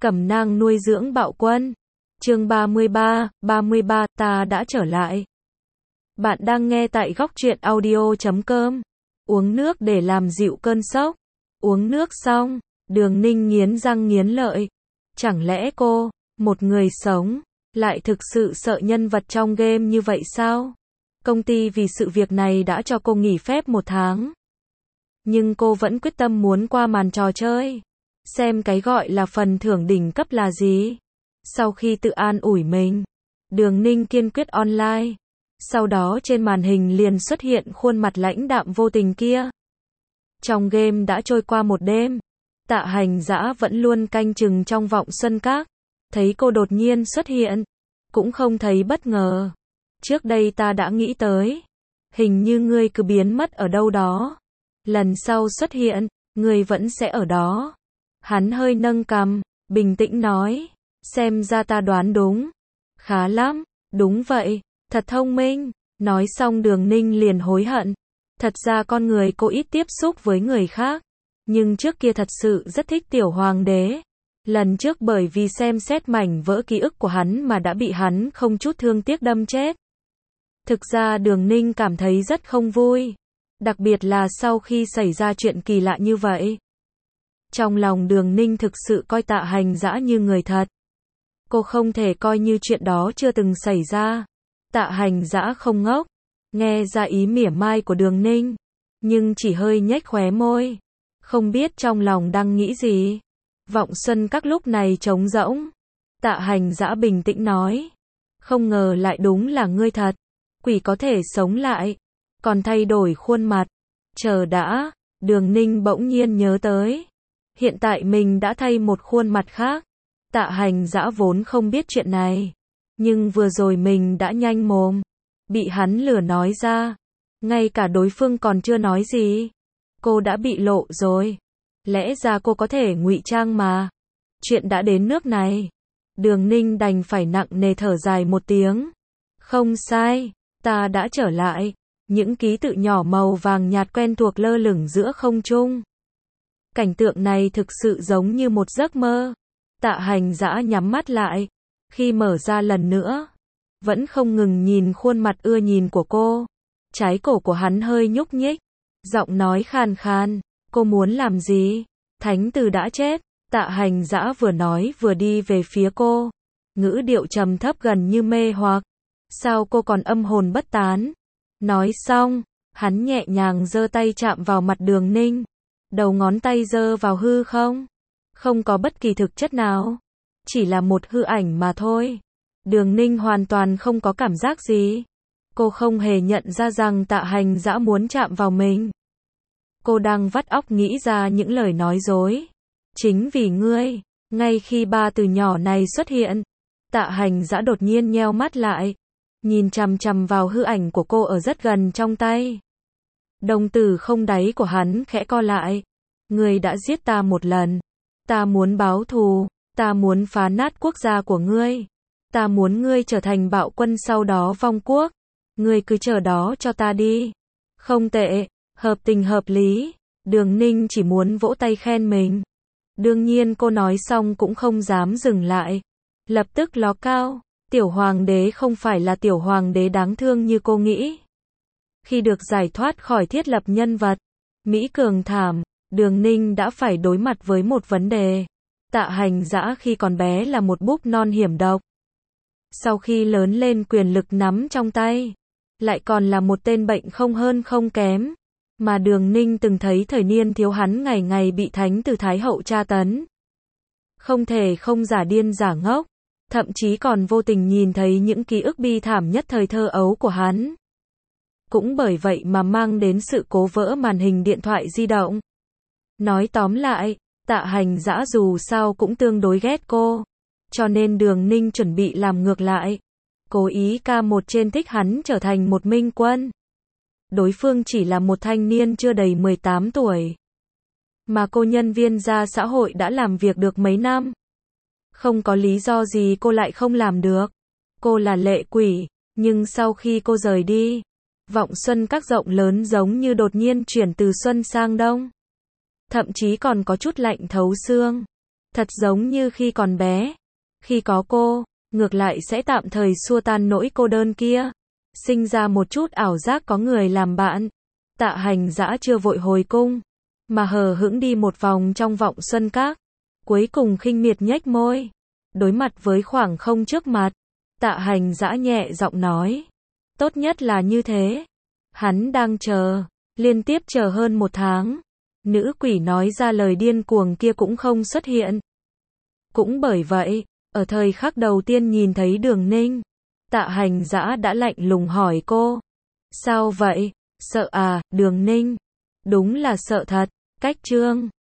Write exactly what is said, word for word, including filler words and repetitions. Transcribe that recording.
Cẩm nang nuôi dưỡng bạo quân. Chương ba mươi ba, ba mươi ba, ta đã trở lại. Bạn đang nghe tại góc truyện audio chấm com. Uống nước để làm dịu cơn sốc. Uống nước xong, Đường Ninh nghiến răng nghiến lợi. Chẳng lẽ cô, một người sống, lại thực sự sợ nhân vật trong game như vậy sao? Công ty vì sự việc này đã cho cô nghỉ phép một tháng. Nhưng cô vẫn quyết tâm muốn qua màn trò chơi. Xem cái gọi là phần thưởng đỉnh cấp là gì. Sau khi tự an ủi mình, Đường Ninh kiên quyết online. Sau đó trên màn hình liền xuất hiện khuôn mặt lãnh đạm vô tình kia. Trong game đã trôi qua một đêm, Tạ Hành Dã vẫn luôn canh chừng trong Vọng Xuân Các. Thấy cô đột nhiên xuất hiện, cũng không thấy bất ngờ. Trước đây ta đã nghĩ tới, hình như ngươi cứ biến mất ở đâu đó. Lần sau xuất hiện, ngươi vẫn sẽ ở đó. Hắn hơi nâng cằm, bình tĩnh nói, xem ra ta đoán đúng. Khá lắm, đúng vậy, thật thông minh. Nói xong Đường Ninh liền hối hận. Thật ra con người cô ít tiếp xúc với người khác, nhưng trước kia thật sự rất thích Tiểu Hoàng đế. Lần trước bởi vì xem xét mảnh vỡ ký ức của hắn mà đã bị hắn không chút thương tiếc đâm chết. Thực ra Đường Ninh cảm thấy rất không vui, đặc biệt là sau khi xảy ra chuyện kỳ lạ như vậy. Trong lòng Đường Ninh thực sự coi Tạ Hành Dã như người thật. Cô không thể coi như chuyện đó chưa từng xảy ra. Tạ Hành Dã không ngốc, nghe ra ý mỉa mai của Đường Ninh, nhưng chỉ hơi nhếch khóe môi, không biết trong lòng đang nghĩ gì. Vọng Xuân Các lúc này trống rỗng. Tạ Hành Dã bình tĩnh nói, không ngờ lại đúng là ngươi thật. Quỷ có thể sống lại, còn thay đổi khuôn mặt. Chờ đã, Đường Ninh bỗng nhiên nhớ tới, hiện tại mình đã thay một khuôn mặt khác. Tạ Hành Dã vốn không biết chuyện này, nhưng vừa rồi mình đã nhanh mồm, bị hắn lừa nói ra. Ngay cả đối phương còn chưa nói gì, cô đã bị lộ rồi. Lẽ ra cô có thể ngụy trang mà. Chuyện đã đến nước này, Đường Ninh đành phải nặng nề thở dài một tiếng. Không sai, ta đã trở lại. Những ký tự nhỏ màu vàng nhạt quen thuộc lơ lửng giữa không trung. Cảnh tượng này thực sự giống như một giấc mơ. Tạ Hành Dã nhắm mắt lại. Khi mở ra lần nữa, vẫn không ngừng nhìn khuôn mặt ưa nhìn của cô. Trái cổ của hắn hơi nhúc nhích, giọng nói khàn khàn, cô muốn làm gì? Thánh tử đã chết. Tạ Hành Dã vừa nói vừa đi về phía cô, ngữ điệu trầm thấp gần như mê hoặc. Sao cô còn âm hồn bất tán? Nói xong, hắn nhẹ nhàng giơ tay chạm vào mặt Đường Ninh. Đầu ngón tay giơ vào hư không. Không có bất kỳ thực chất nào. Chỉ là một hư ảnh mà thôi. Đường Ninh hoàn toàn không có cảm giác gì. Cô không hề nhận ra rằng Tạ Hành Dã muốn chạm vào mình. Cô đang vắt óc nghĩ ra những lời nói dối. Chính vì ngươi, ngay khi ba từ nhỏ này xuất hiện, Tạ Hành Dã đột nhiên nheo mắt lại, nhìn chằm chằm vào hư ảnh của cô ở rất gần trong tay. Đồng tử không đáy của hắn khẽ co lại. Ngươi đã giết ta một lần. Ta muốn báo thù. Ta muốn phá nát quốc gia của ngươi. Ta muốn ngươi trở thành bạo quân sau đó vong quốc. Ngươi cứ chờ đó cho ta đi. Không tệ, hợp tình hợp lý. Đường Ninh chỉ muốn vỗ tay khen mình. Đương nhiên cô nói xong cũng không dám dừng lại. Lập tức ló cao. Tiểu Hoàng đế không phải là Tiểu Hoàng đế đáng thương như cô nghĩ. Khi được giải thoát khỏi thiết lập nhân vật Mỹ Cường thảm, Đường Ninh đã phải đối mặt với một vấn đề. Tạ Hành Dã khi còn bé là một búp non hiểm độc. Sau khi lớn lên quyền lực nắm trong tay, lại còn là một tên bệnh không hơn không kém. Mà Đường Ninh từng thấy thời niên thiếu hắn ngày ngày bị thánh tử Thái hậu tra tấn. Không thể không giả điên giả ngốc. Thậm chí còn vô tình nhìn thấy những ký ức bi thảm nhất thời thơ ấu của hắn. Cũng bởi vậy mà mang đến sự cố vỡ màn hình điện thoại di động. Nói tóm lại, Tạ Hành Dã dù sao cũng tương đối ghét cô. Cho nên Đường Ninh chuẩn bị làm ngược lại. Cố ý ca một trên thích hắn trở thành một minh quân. Đối phương chỉ là một thanh niên chưa đầy mười tám tuổi. Mà cô nhân viên ra xã hội đã làm việc được mấy năm. Không có lý do gì cô lại không làm được. Cô là lệ quỷ, nhưng sau khi cô rời đi, Vọng Xuân Các rộng lớn giống như đột nhiên chuyển từ xuân sang đông. Thậm chí còn có chút lạnh thấu xương. Thật giống như khi còn bé. Khi có cô, ngược lại sẽ tạm thời xua tan nỗi cô đơn kia. Sinh ra một chút ảo giác có người làm bạn. Tạ Hành Dã chưa vội hồi cung, mà hờ hững đi một vòng trong Vọng Xuân Các. Cuối cùng khinh miệt nhếch môi. Đối mặt với khoảng không trước mặt, Tạ Hành Dã nhẹ giọng nói. Tốt nhất là như thế. Hắn đang chờ, liên tiếp chờ hơn một tháng. Nữ quỷ nói ra lời điên cuồng kia cũng không xuất hiện. Cũng bởi vậy, ở thời khắc đầu tiên nhìn thấy Đường Ninh, Tạ Hành Dã đã lạnh lùng hỏi cô. Sao vậy? Sợ à, Đường Ninh? Đúng là sợ thật. Cách chương